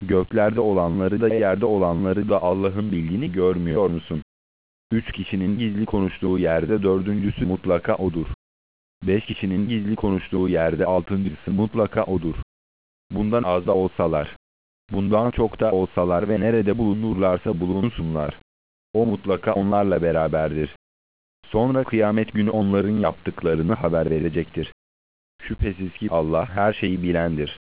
Göklerde olanları da yerde olanları da Allah'ın bildiğini görmüyor musun? 3 kişinin gizli konuştuğu yerde dördüncüsü mutlaka odur. 5 kişinin gizli konuştuğu yerde altıncısı mutlaka odur. Bundan az da olsalar, bundan çok da olsalar ve nerede bulunurlarsa bulunsunlar, o mutlaka onlarla beraberdir. Sonra kıyamet günü onların yaptıklarını haber verecektir. Şüphesiz ki Allah her şeyi bilendir.